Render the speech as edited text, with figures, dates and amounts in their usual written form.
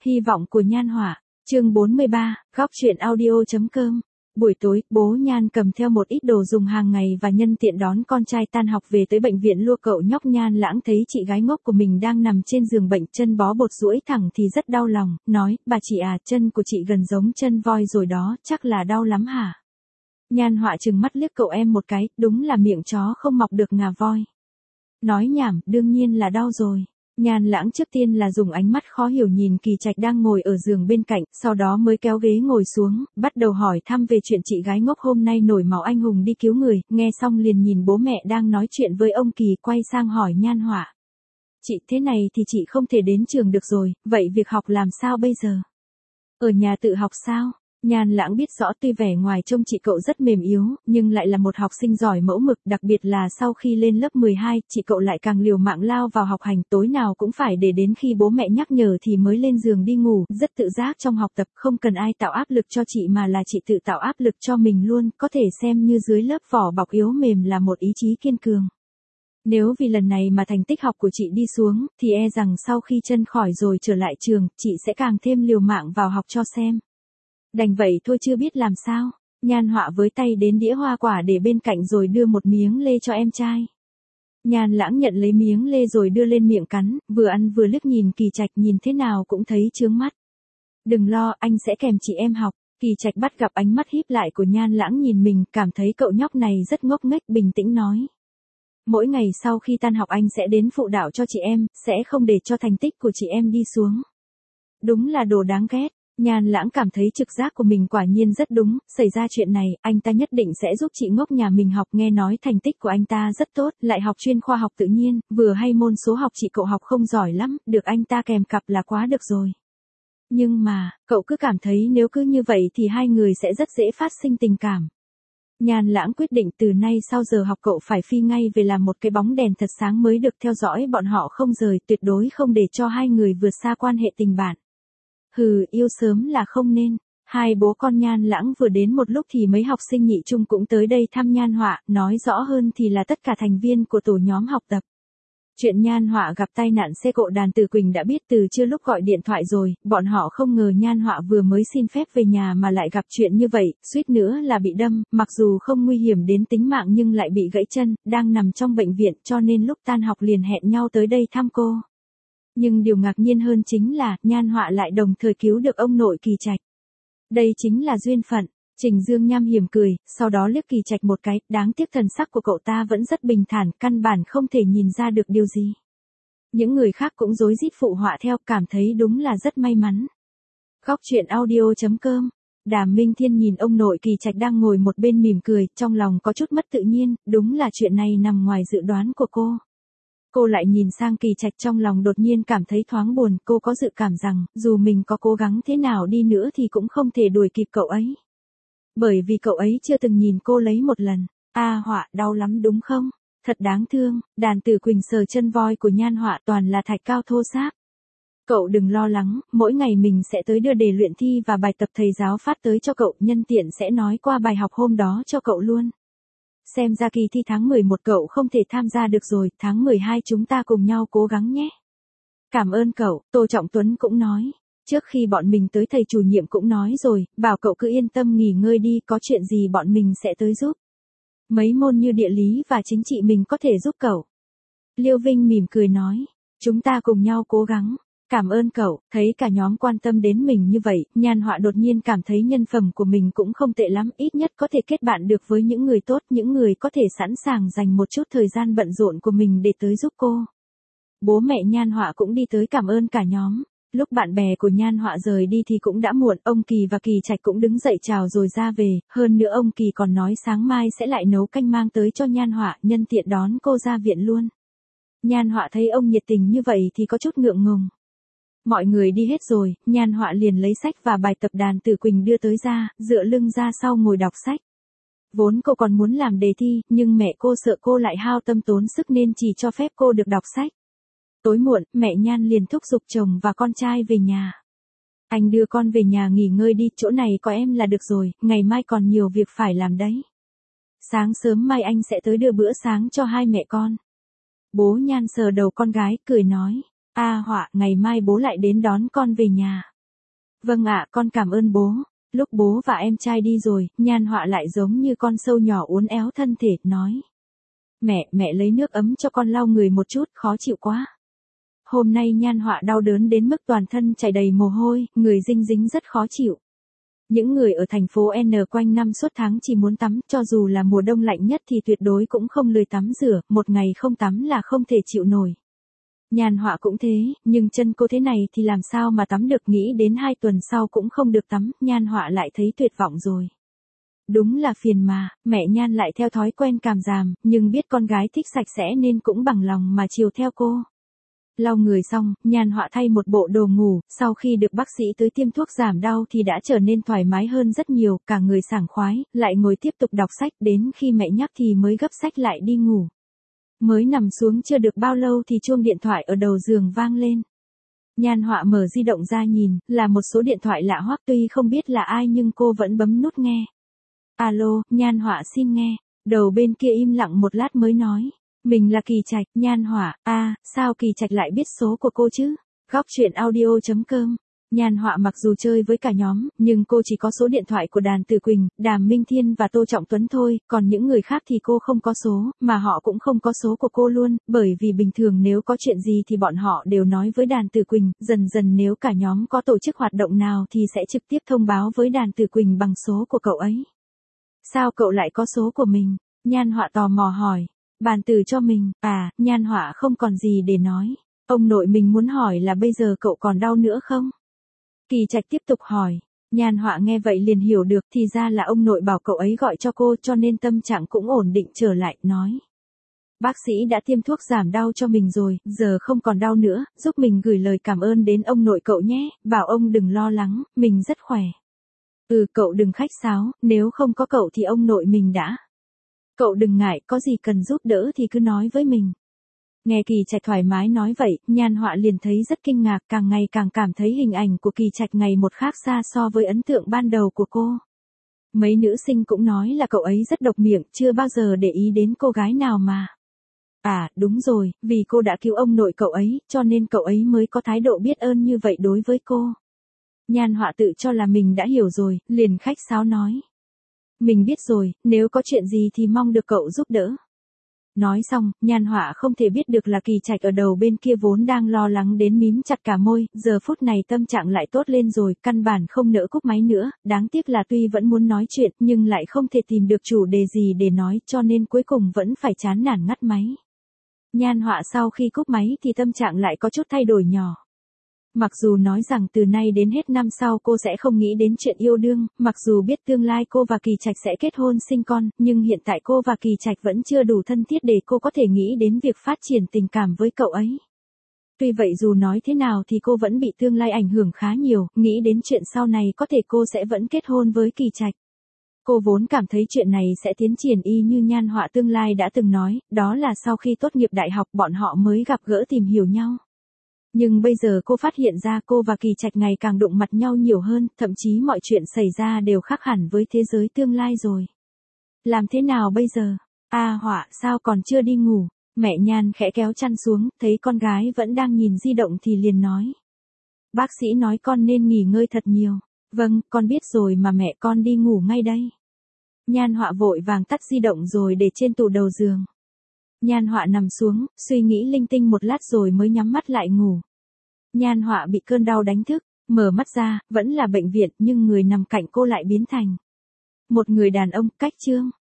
Hy vọng của Nhan Họa, chương 43, góc truyện audio.com. Buổi tối, bố Nhan cầm theo một ít đồ dùng hàng ngày và nhân tiện đón con trai tan học về tới bệnh viện lua cậu nhóc Nhan Lãng thấy chị gái ngốc của mình đang nằm trên giường bệnh, chân bó bột duỗi thẳng thì rất đau lòng, nói, bà chị à, chân của chị gần giống chân voi rồi đó, chắc là đau lắm hả? Nhan Họa trừng mắt liếc cậu em một cái, đúng là miệng chó không mọc được ngà voi. Nói nhảm, đương nhiên là đau rồi. Nhan Lãng trước tiên là dùng ánh mắt khó hiểu nhìn Kỳ Trạch đang ngồi ở giường bên cạnh, sau đó mới kéo ghế ngồi xuống, bắt đầu hỏi thăm về chuyện chị gái ngốc hôm nay nổi máu anh hùng đi cứu người, nghe xong liền nhìn bố mẹ đang nói chuyện với ông Kỳ quay sang hỏi Nhan Họa. Chị, thế này thì chị không thể đến trường được rồi, vậy việc học làm sao bây giờ? Ở nhà tự học sao? Nhan Lãng biết rõ tuy vẻ ngoài trông chị cậu rất mềm yếu, nhưng lại là một học sinh giỏi mẫu mực, đặc biệt là sau khi lên lớp 12, chị cậu lại càng liều mạng lao vào học hành, tối nào cũng phải để đến khi bố mẹ nhắc nhở thì mới lên giường đi ngủ, rất tự giác trong học tập, không cần ai tạo áp lực cho chị mà là chị tự tạo áp lực cho mình luôn, có thể xem như dưới lớp vỏ bọc yếu mềm là một ý chí kiên cường. Nếu vì lần này mà thành tích học của chị đi xuống, thì e rằng sau khi chân khỏi rồi trở lại trường, chị sẽ càng thêm liều mạng vào học cho xem. Đành vậy thôi chưa biết làm sao. Nhan Họa với tay đến đĩa hoa quả để bên cạnh rồi đưa một miếng lê cho em trai. Nhan Lãng nhận lấy miếng lê rồi đưa lên miệng cắn, vừa ăn vừa liếc nhìn Kỳ Trạch, nhìn thế nào cũng thấy chướng mắt. Đừng lo, anh sẽ kèm chị em học. Kỳ Trạch bắt gặp ánh mắt híp lại của Nhan Lãng nhìn mình, cảm thấy cậu nhóc này rất ngốc nghếch, bình tĩnh nói. Mỗi ngày sau khi tan học anh sẽ đến phụ đạo cho chị em, sẽ không để cho thành tích của chị em đi xuống. Đúng là đồ đáng ghét. Nhan Lãng cảm thấy trực giác của mình quả nhiên rất đúng, xảy ra chuyện này, anh ta nhất định sẽ giúp chị ngốc nhà mình học, nghe nói thành tích của anh ta rất tốt, lại học chuyên khoa học tự nhiên, vừa hay môn số học chị cậu học không giỏi lắm, được anh ta kèm cặp là quá được rồi. Nhưng mà, cậu cứ cảm thấy nếu cứ như vậy thì hai người sẽ rất dễ phát sinh tình cảm. Nhan Lãng quyết định từ nay sau giờ học cậu phải phi ngay về làm một cái bóng đèn thật sáng mới được theo dõi bọn họ không rời, tuyệt đối không để cho hai người vượt xa quan hệ tình bạn. Hừ, yêu sớm là không nên. Hai bố con Nhan Lãng vừa đến một lúc thì mấy học sinh nhị trung cũng tới đây thăm Nhan Họa, nói rõ hơn thì là tất cả thành viên của tổ nhóm học tập. Chuyện Nhan Họa gặp tai nạn xe cộ Đàn Tử Quỳnh đã biết từ chưa lúc gọi điện thoại rồi, bọn họ không ngờ Nhan Họa vừa mới xin phép về nhà mà lại gặp chuyện như vậy, suýt nữa là bị đâm, mặc dù không nguy hiểm đến tính mạng nhưng lại bị gãy chân, đang nằm trong bệnh viện cho nên lúc tan học liền hẹn nhau tới đây thăm cô. Nhưng điều ngạc nhiên hơn chính là, Nhan Họa lại đồng thời cứu được ông nội Kỳ Trạch. Đây chính là duyên phận. Trình Dương nham hiểm cười, sau đó liếc Kỳ Trạch một cái, đáng tiếc thần sắc của cậu ta vẫn rất bình thản, căn bản không thể nhìn ra được điều gì. Những người khác cũng rối rít phụ họa theo, cảm thấy đúng là rất may mắn. Góc truyện audio.com. Đàm Minh Thiên nhìn ông nội Kỳ Trạch đang ngồi một bên mỉm cười, trong lòng có chút mất tự nhiên, đúng là chuyện này nằm ngoài dự đoán của cô. Cô lại nhìn sang Kỳ Trạch trong lòng đột nhiên cảm thấy thoáng buồn, cô có dự cảm rằng, dù mình có cố gắng thế nào đi nữa thì cũng không thể đuổi kịp cậu ấy. Bởi vì cậu ấy chưa từng nhìn cô lấy một lần. Họa, đau lắm đúng không? Thật đáng thương. Đàn Tử Quỳnh sờ chân voi của Nhan Họa toàn là thạch cao thô ráp. Cậu đừng lo lắng, mỗi ngày mình sẽ tới đưa đề luyện thi và bài tập thầy giáo phát tới cho cậu, nhân tiện sẽ nói qua bài học hôm đó cho cậu luôn. Xem ra kỳ thi tháng 11 cậu không thể tham gia được rồi, tháng 12 chúng ta cùng nhau cố gắng nhé. Cảm ơn cậu, Tô Trọng Tuấn cũng nói. Trước khi bọn mình tới thầy chủ nhiệm cũng nói rồi, bảo cậu cứ yên tâm nghỉ ngơi đi, có chuyện gì bọn mình sẽ tới giúp. Mấy môn như địa lý và chính trị mình có thể giúp cậu. Liêu Vinh mỉm cười nói, chúng ta cùng nhau cố gắng. Cảm ơn cậu, thấy cả nhóm quan tâm đến mình như vậy, Nhan Họa đột nhiên cảm thấy nhân phẩm của mình cũng không tệ lắm, ít nhất có thể kết bạn được với những người tốt, những người có thể sẵn sàng dành một chút thời gian bận rộn của mình để tới giúp cô. Bố mẹ Nhan Họa cũng đi tới cảm ơn cả nhóm. Lúc bạn bè của Nhan Họa rời đi thì cũng đã muộn, ông Kỳ và Kỳ Trạch cũng đứng dậy chào rồi ra về, hơn nữa ông Kỳ còn nói sáng mai sẽ lại nấu canh mang tới cho Nhan Họa, nhân tiện đón cô ra viện luôn. Nhan Họa thấy ông nhiệt tình như vậy thì có chút ngượng ngùng. Mọi người đi hết rồi, Nhan Họa liền lấy sách và bài tập Đàn Tử Quỳnh đưa tới ra, dựa lưng ra sau ngồi đọc sách. Vốn cô còn muốn làm đề thi, nhưng mẹ cô sợ cô lại hao tâm tốn sức nên chỉ cho phép cô được đọc sách. Tối muộn, mẹ Nhan liền thúc giục chồng và con trai về nhà. Anh đưa con về nhà nghỉ ngơi đi, chỗ này có em là được rồi, ngày mai còn nhiều việc phải làm đấy. Sáng sớm mai anh sẽ tới đưa bữa sáng cho hai mẹ con. Bố Nhan sờ đầu con gái, cười nói. Họa, ngày mai bố lại đến đón con về nhà. Vâng ạ, con cảm ơn bố. Lúc bố và em trai đi rồi, Nhan Họa lại giống như con sâu nhỏ uốn éo thân thể, nói. Mẹ lấy nước ấm cho con lau người một chút, khó chịu quá. Hôm nay Nhan Họa đau đớn đến mức toàn thân chảy đầy mồ hôi, người dinh dính rất khó chịu. Những người ở thành phố N quanh năm suốt tháng chỉ muốn tắm, cho dù là mùa đông lạnh nhất thì tuyệt đối cũng không lười tắm rửa, một ngày không tắm là không thể chịu nổi. Nhan Họa cũng thế, nhưng chân cô thế này thì làm sao mà tắm được, nghĩ đến 2 tuần sau cũng không được tắm, Nhan Họa lại thấy tuyệt vọng rồi. Đúng là phiền mà, mẹ Nhan lại theo thói quen càm ràm, nhưng biết con gái thích sạch sẽ nên cũng bằng lòng mà chiều theo cô. Lau người xong, Nhan Họa thay một bộ đồ ngủ, sau khi được bác sĩ tới tiêm thuốc giảm đau thì đã trở nên thoải mái hơn rất nhiều, cả người sảng khoái, lại ngồi tiếp tục đọc sách, đến khi mẹ nhắc thì mới gấp sách lại đi ngủ. Mới nằm xuống chưa được bao lâu thì chuông điện thoại ở đầu giường vang lên. Nhan Họa mở di động ra nhìn, là một số điện thoại lạ hoắc, tuy không biết là ai nhưng cô vẫn bấm nút nghe. Alo, Nhan Họa xin nghe. Đầu bên kia im lặng một lát mới nói. Mình là Kỳ Trạch. Nhan Họa, sao Kỳ Trạch lại biết số của cô chứ? Góc truyện audio.com. Nhan Họa mặc dù chơi với cả nhóm, nhưng cô chỉ có số điện thoại của Đàn Tử Quỳnh, Đàm Minh Thiên và Tô Trọng Tuấn thôi, còn những người khác thì cô không có số, mà họ cũng không có số của cô luôn, bởi vì bình thường nếu có chuyện gì thì bọn họ đều nói với Đàn Tử Quỳnh, dần dần nếu cả nhóm có tổ chức hoạt động nào thì sẽ trực tiếp thông báo với Đàn Tử Quỳnh bằng số của cậu ấy. Sao cậu lại có số của mình? Nhan Họa tò mò hỏi. Bàn từ cho mình, Nhan Họa không còn gì để nói. Ông nội mình muốn hỏi là bây giờ cậu còn đau nữa không? Kỳ Trạch tiếp tục hỏi. Nhan Họa nghe vậy liền hiểu được, thì ra là ông nội bảo cậu ấy gọi cho cô, cho nên tâm trạng cũng ổn định trở lại, nói. Bác sĩ đã tiêm thuốc giảm đau cho mình rồi, giờ không còn đau nữa, giúp mình gửi lời cảm ơn đến ông nội cậu nhé, bảo ông đừng lo lắng, mình rất khỏe. Cậu đừng khách sáo, nếu không có cậu thì ông nội mình đã. Cậu đừng ngại, có gì cần giúp đỡ thì cứ nói với mình. Nghe Kỳ Trạch thoải mái nói vậy, Nhan Họa liền thấy rất kinh ngạc, càng ngày càng cảm thấy hình ảnh của Kỳ Trạch ngày một khác xa so với ấn tượng ban đầu của cô. Mấy nữ sinh cũng nói là cậu ấy rất độc miệng, chưa bao giờ để ý đến cô gái nào mà. Đúng rồi, vì cô đã cứu ông nội cậu ấy, cho nên cậu ấy mới có thái độ biết ơn như vậy đối với cô. Nhan Họa tự cho là mình đã hiểu rồi, liền khách sáo nói. Mình biết rồi, nếu có chuyện gì thì mong được cậu giúp đỡ. Nói xong, Nhan Họa không thể biết được là Kỳ Trạch ở đầu bên kia vốn đang lo lắng đến mím chặt cả môi, giờ phút này tâm trạng lại tốt lên rồi, căn bản không nỡ cúp máy nữa, đáng tiếc là tuy vẫn muốn nói chuyện nhưng lại không thể tìm được chủ đề gì để nói, cho nên cuối cùng vẫn phải chán nản ngắt máy. Nhan Họa sau khi cúp máy thì tâm trạng lại có chút thay đổi nhỏ. Mặc dù nói rằng từ nay đến hết năm sau cô sẽ không nghĩ đến chuyện yêu đương, mặc dù biết tương lai cô và Kỳ Trạch sẽ kết hôn sinh con, nhưng hiện tại cô và Kỳ Trạch vẫn chưa đủ thân thiết để cô có thể nghĩ đến việc phát triển tình cảm với cậu ấy. Tuy vậy dù nói thế nào thì cô vẫn bị tương lai ảnh hưởng khá nhiều, nghĩ đến chuyện sau này có thể cô sẽ vẫn kết hôn với Kỳ Trạch. Cô vốn cảm thấy chuyện này sẽ tiến triển y như Nhan Họa tương lai đã từng nói, đó là sau khi tốt nghiệp đại học bọn họ mới gặp gỡ tìm hiểu nhau. Nhưng bây giờ cô phát hiện ra cô và Kỳ Trạch ngày càng đụng mặt nhau nhiều hơn, thậm chí mọi chuyện xảy ra đều khác hẳn với thế giới tương lai rồi. Làm thế nào bây giờ? Họa, sao còn chưa đi ngủ? Mẹ Nhan khẽ kéo chăn xuống, thấy con gái vẫn đang nhìn di động thì liền nói. Bác sĩ nói con nên nghỉ ngơi thật nhiều. Vâng, con biết rồi mà mẹ, con đi ngủ ngay đây. Nhan Họa vội vàng tắt di động rồi để trên tủ đầu giường. Nhan Họa nằm xuống, suy nghĩ linh tinh một lát rồi mới nhắm mắt lại ngủ. Nhan Họa bị cơn đau đánh thức, mở mắt ra, vẫn là bệnh viện nhưng người nằm cạnh cô lại biến thành một người đàn ông. Cách chương